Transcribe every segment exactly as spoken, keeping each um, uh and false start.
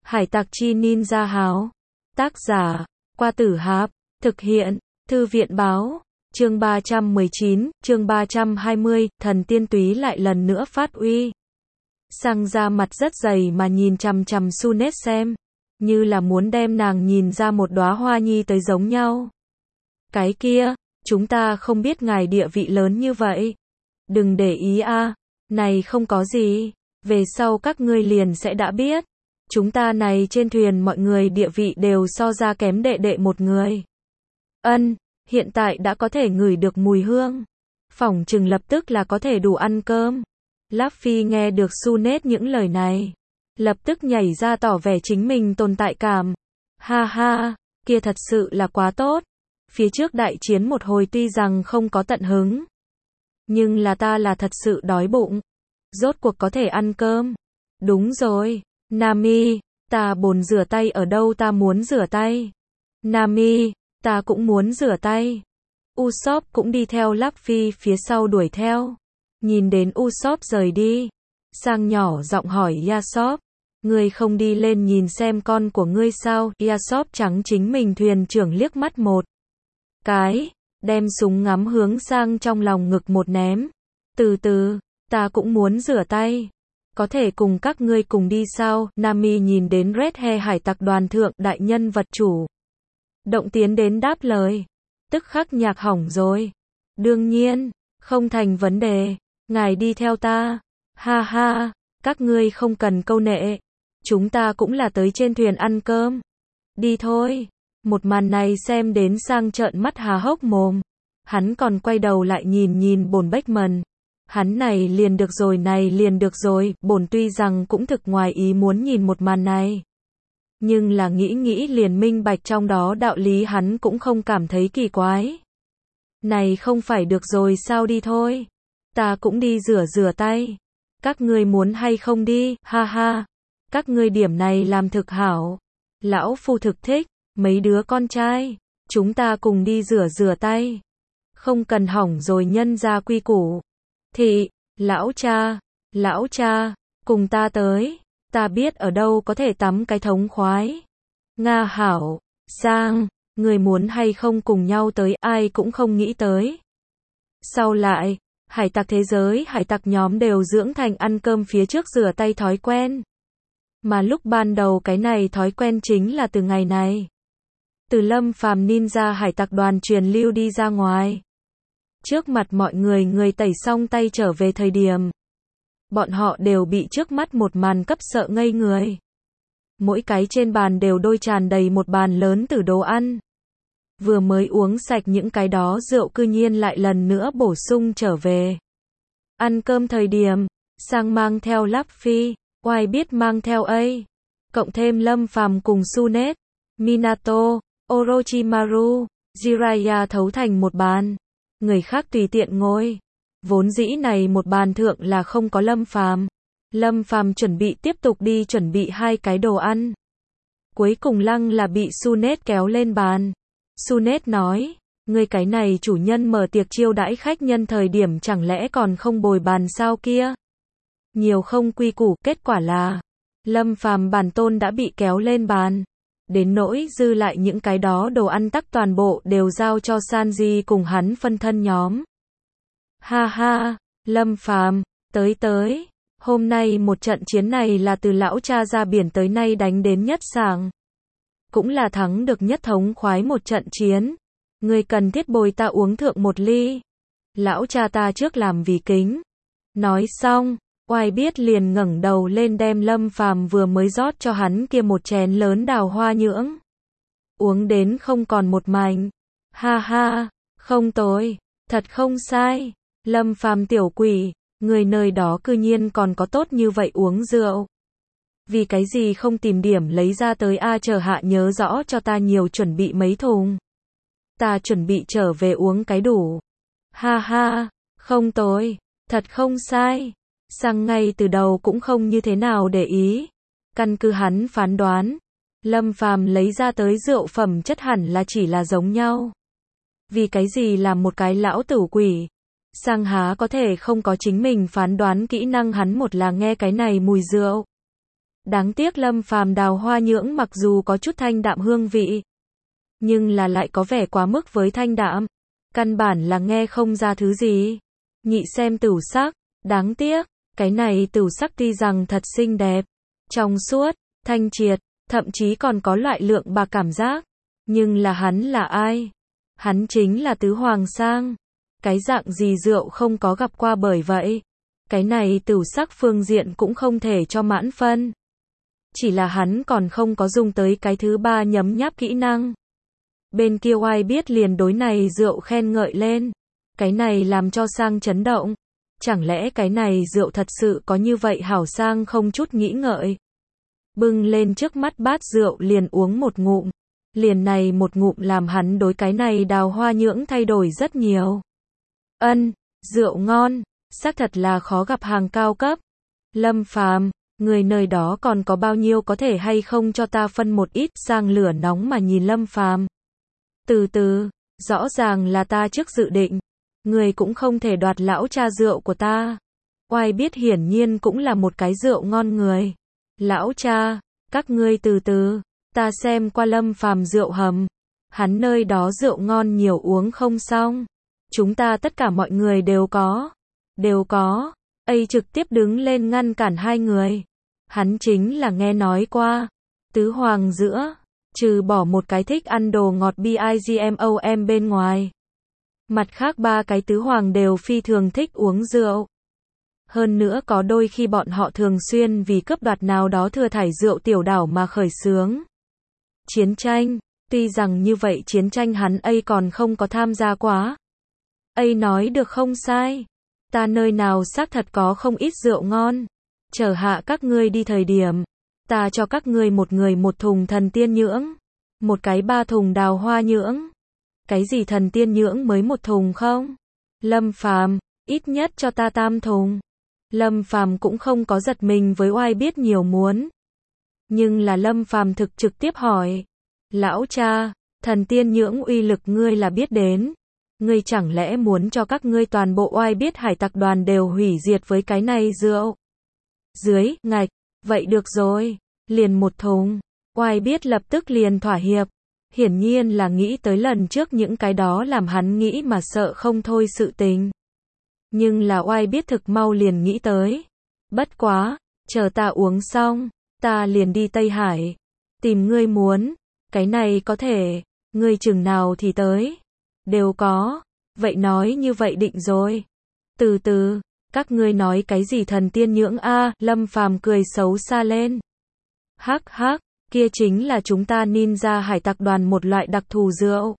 Hải tặc chi ninja háo. Tác giả, Qua Tử Hạp. Thực hiện, Thư viện báo. Chương ba trăm mười chín, chương ba trăm hai mươi, thần tiên túy lại lần nữa phát uy. Sang ra mặt rất dày mà nhìn chằm chằm Sunet xem, như là muốn đem nàng nhìn ra một đóa hoa nhi tới giống nhau. Cái kia, chúng ta không biết ngài địa vị lớn như vậy. Đừng để ý a, này không có gì, về sau các ngươi liền sẽ đã biết. Chúng ta này trên thuyền mọi người địa vị đều so ra kém đệ đệ một người. Ân, hiện tại đã có thể ngửi được mùi hương. Phỏng chừng lập tức là có thể đủ ăn cơm. Luffy nghe được Sunet những lời này, lập tức nhảy ra tỏ vẻ chính mình tồn tại cảm. Ha ha, kia thật sự là quá tốt. Phía trước đại chiến một hồi tuy rằng không có tận hứng, nhưng là ta là thật sự đói bụng. Rốt cuộc có thể ăn cơm. Đúng rồi, Nami, ta bồn rửa tay ở đâu, ta muốn rửa tay. Nami, ta cũng muốn rửa tay. Usopp cũng đi theo Luffy phía sau đuổi theo. Nhìn đến Usopp rời đi, Sang nhỏ giọng hỏi Yasopp, ngươi không đi lên nhìn xem con của ngươi sao? Yasopp trắng chính mình thuyền trưởng liếc mắt một cái, đem súng ngắm hướng Sang trong lòng ngực một ném. Từ từ, ta cũng muốn rửa tay. Có thể cùng các ngươi cùng đi sao? Nami nhìn đến Red Hair hải tặc đoàn thượng đại nhân vật chủ động tiến đến đáp lời. Tức khắc nhạc hỏng rồi. Đương nhiên, không thành vấn đề. Ngài đi theo ta. Ha ha, các ngươi không cần câu nệ. Chúng ta cũng là tới trên thuyền ăn cơm. Đi thôi. Một màn này xem đến Sang trợn mắt há hốc mồm. Hắn còn quay đầu lại nhìn nhìn bổn Beckman. Hắn này liền được rồi, này liền được rồi, bổn tuy rằng cũng thực ngoài ý muốn nhìn một màn này. Nhưng là nghĩ nghĩ liền minh bạch trong đó đạo lý, hắn cũng không cảm thấy kỳ quái. Này không phải được rồi sao, đi thôi. Ta cũng đi rửa rửa tay. Các ngươi muốn hay không đi, ha ha. Các ngươi điểm này làm thực hảo. Lão phu thực thích, mấy đứa con trai. Chúng ta cùng đi rửa rửa tay. Không cần hỏng rồi nhân ra quy củ. Thị, lão cha, lão cha, cùng ta tới. Ta biết ở đâu có thể tắm cái thống khoái. Nga hảo, Sang, người muốn hay không cùng nhau tới, ai cũng không nghĩ tới. Sau lại, hải tặc thế giới, hải tặc nhóm đều dưỡng thành ăn cơm phía trước rửa tay thói quen. Mà lúc ban đầu cái này thói quen chính là từ ngày này. Từ Lâm Phàm ninja hải tặc đoàn truyền lưu đi ra ngoài. Trước mặt mọi người, người tẩy xong tay trở về thời điểm, bọn họ đều bị trước mắt một màn cấp sợ ngây người. Mỗi cái trên bàn đều đôi tràn đầy một bàn lớn từ đồ ăn. Vừa mới uống sạch những cái đó rượu cư nhiên lại lần nữa bổ sung trở về. Ăn cơm thời điểm, Sang mang theo Luffy, Oai biết mang theo A. Cộng thêm Lâm Phàm cùng Sunet, Minato, Orochimaru, Jiraiya thấu thành một bàn. Người khác tùy tiện ngồi. Vốn dĩ này một bàn thượng là không có Lâm Phàm. Lâm Phàm chuẩn bị tiếp tục đi chuẩn bị hai cái đồ ăn. Cuối cùng lăng là bị Sunet kéo lên bàn. Sunet nói, ngươi cái này chủ nhân mở tiệc chiêu đãi khách nhân thời điểm chẳng lẽ còn không bồi bàn sao kia? Nhiều không quy củ, kết quả là Lâm Phàm bản tôn đã bị kéo lên bàn. Đến nỗi dư lại những cái đó đồ ăn tắc toàn bộ đều giao cho Sanji cùng hắn phân thân nhóm. Ha ha, Lâm Phàm, tới tới, hôm nay một trận chiến này là từ lão cha ra biển tới nay đánh đến nhất sảng. Cũng là thắng được nhất thống khoái một trận chiến. Ngươi cần thiết bồi ta uống thượng một ly. Lão cha ta trước làm vì kính. Nói xong, Oai biết liền ngẩng đầu lên đem Lâm Phàm vừa mới rót cho hắn kia một chén lớn đào hoa nhưỡng uống đến không còn một mảnh. Ha ha, không tồi, thật không sai. Lâm Phàm tiểu quỷ, người nơi đó cư nhiên còn có tốt như vậy uống rượu. Vì cái gì không tìm điểm lấy ra tới a, chờ hạ nhớ rõ cho ta nhiều chuẩn bị mấy thùng. Ta chuẩn bị trở về uống cái đủ. Ha ha, không tồi, thật không sai. Sang ngay từ đầu cũng không như thế nào để ý. Căn cứ hắn phán đoán, Lâm Phàm lấy ra tới rượu phẩm chất hẳn là chỉ là giống nhau. Vì cái gì làm một cái lão tử quỷ? Sang há có thể không có chính mình phán đoán kỹ năng, hắn một là nghe cái này mùi rượu. Đáng tiếc Lâm Phàm đào hoa nhưỡng mặc dù có chút thanh đạm hương vị, nhưng là lại có vẻ quá mức với thanh đạm. Căn bản là nghe không ra thứ gì. Nhị xem tửu sắc, đáng tiếc, cái này tửu sắc tuy rằng thật xinh đẹp, trong suốt, thanh triệt, thậm chí còn có loại lượng bạc cảm giác. Nhưng là hắn là ai? Hắn chính là tứ hoàng sang. Cái dạng gì rượu không có gặp qua, bởi vậy cái này tửu sắc phương diện cũng không thể cho mãn phân. Chỉ là hắn còn không có dùng tới cái thứ ba nhấm nháp kỹ năng. Bên kia oai biết liền đối này rượu khen ngợi lên. Cái này làm cho sang chấn động. Chẳng lẽ cái này rượu thật sự có như vậy hảo? Sang không chút nghĩ ngợi, bưng lên trước mắt bát rượu liền uống một ngụm. Liền này một ngụm làm hắn đối cái này đào hoa nhưỡng thay đổi rất nhiều. Ân, rượu ngon, xác thật là khó gặp hàng cao cấp. Lâm Phàm, người nơi đó còn có bao nhiêu, có thể hay không cho ta phân một ít? Sang lửa nóng mà nhìn Lâm Phàm. Từ từ, rõ ràng là ta trước dự định, người cũng không thể đoạt lão cha rượu của ta. Oai biết hiển nhiên cũng là một cái rượu ngon người. Lão cha, các ngươi từ từ, ta xem qua Lâm Phàm rượu hầm. Hắn nơi đó rượu ngon nhiều uống không xong. Chúng ta tất cả mọi người đều có. Đều có. Ây trực tiếp đứng lên ngăn cản hai người. Hắn chính là nghe nói qua. Tứ hoàng giữa, trừ bỏ một cái thích ăn đồ ngọt bigmom bên ngoài, mặt khác ba cái tứ hoàng đều phi thường thích uống rượu. Hơn nữa có đôi khi bọn họ thường xuyên vì cướp đoạt nào đó thừa thải rượu tiểu đảo mà khởi xướng chiến tranh. Tuy rằng như vậy chiến tranh hắn ấy còn không có tham gia quá. Ấy nói được không sai. Ta nơi nào xác thật có không ít rượu ngon. Chờ hạ các ngươi đi thời điểm, ta cho các ngươi một người một thùng thần tiên nhưỡng, một cái ba thùng đào hoa nhưỡng. Cái gì thần tiên nhưỡng mới một thùng không? Lâm Phàm, ít nhất cho ta tam thùng. Lâm Phàm cũng không có giật mình với oai biết nhiều muốn. Nhưng là Lâm Phàm thực trực tiếp hỏi. Lão cha, thần tiên nhưỡng uy lực ngươi là biết đến. Ngươi chẳng lẽ muốn cho các ngươi toàn bộ oai biết hải tặc đoàn đều hủy diệt với cái này rượu? Dưới, ngạch, vậy được rồi, liền một thùng. Oai biết lập tức liền thỏa hiệp. Hiển nhiên là nghĩ tới lần trước những cái đó làm hắn nghĩ mà sợ không thôi sự tình. Nhưng là oai biết thực mau liền nghĩ tới. Bất quá, chờ ta uống xong, ta liền đi Tây Hải. Tìm ngươi muốn, cái này có thể, ngươi chừng nào thì tới. Đều có, vậy nói như vậy định rồi. Từ từ, các ngươi nói cái gì thần tiên nhưỡng a? Lâm Phàm cười xấu xa lên. Hắc hắc, kia chính là chúng ta ninja hải tặc đoàn một loại đặc thù rượu.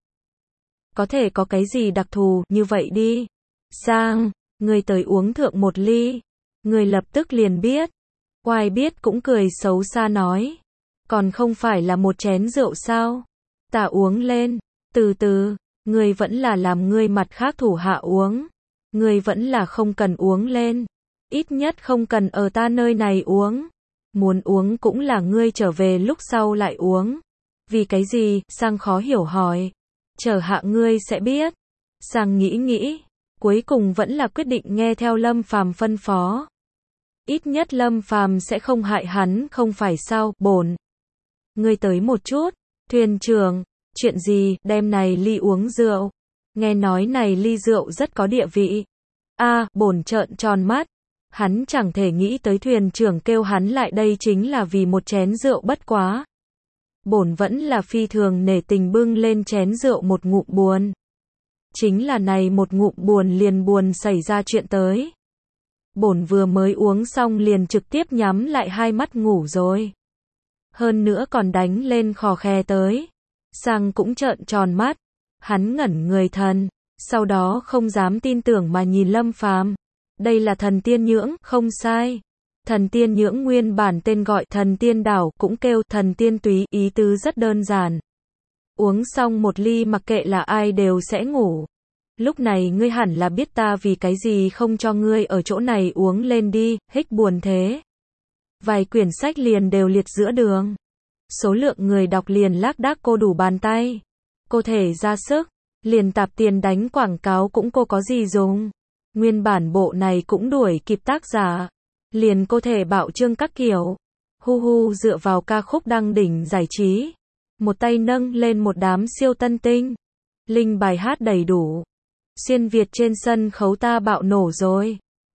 Có thể có cái gì đặc thù, như vậy đi. Sang, người tới uống thượng một ly. Người lập tức liền biết. Oai biết cũng cười xấu xa nói. Còn không phải là một chén rượu sao? Ta uống lên. Từ từ, người vẫn là làm ngươi mặt khác thủ hạ uống. Người vẫn là không cần uống lên. Ít nhất không cần ở ta nơi này uống. Muốn uống cũng là ngươi trở về lúc sau lại uống. Vì cái gì? Sang khó hiểu hỏi. Chờ hạ ngươi sẽ biết. Sang nghĩ nghĩ, cuối cùng vẫn là quyết định nghe theo Lâm Phàm phân phó. Ít nhất Lâm Phàm sẽ không hại hắn, không phải sao? Bổn, ngươi tới một chút. Thuyền trưởng, chuyện gì? Đem này ly uống rượu. Nghe nói này ly rượu rất có địa vị. A, bổn trợn tròn mắt. Hắn chẳng thể nghĩ tới thuyền trưởng kêu hắn lại đây chính là vì một chén rượu, bất quá. Bổn vẫn là phi thường nể tình bưng lên chén rượu một ngụm buồn. Chính là này một ngụm buồn liền buồn xảy ra chuyện tới. Bổn vừa mới uống xong liền trực tiếp nhắm lại hai mắt ngủ rồi. Hơn nữa còn đánh lên khò khè tới. Sang cũng trợn tròn mắt. Hắn ngẩn người thần, sau đó không dám tin tưởng mà nhìn Lâm Phàm. Đây là thần tiên nhưỡng, không sai. Thần tiên nhưỡng nguyên bản tên gọi thần tiên đảo, cũng kêu thần tiên túy, ý tứ rất đơn giản. Uống xong một ly mặc kệ là ai đều sẽ ngủ. Lúc này ngươi hẳn là biết ta vì cái gì không cho ngươi ở chỗ này uống lên đi, hích buồn thế. Vài quyển sách liền đều liệt giữa đường. Số lượng người đọc liền lác đác cô đủ bàn tay. Cô thể ra sức, liền tạp tiền đánh quảng cáo cũng cô có gì dùng. Nguyên bản bộ này cũng đuổi kịp tác giả. Liền cô thể bạo trương các kiểu. Hu hu dựa vào ca khúc đăng đỉnh giải trí. Một tay nâng lên một đám siêu tân tinh. Linh bài hát đầy đủ. Xuyên Việt trên sân khấu ta bạo nổ rồi.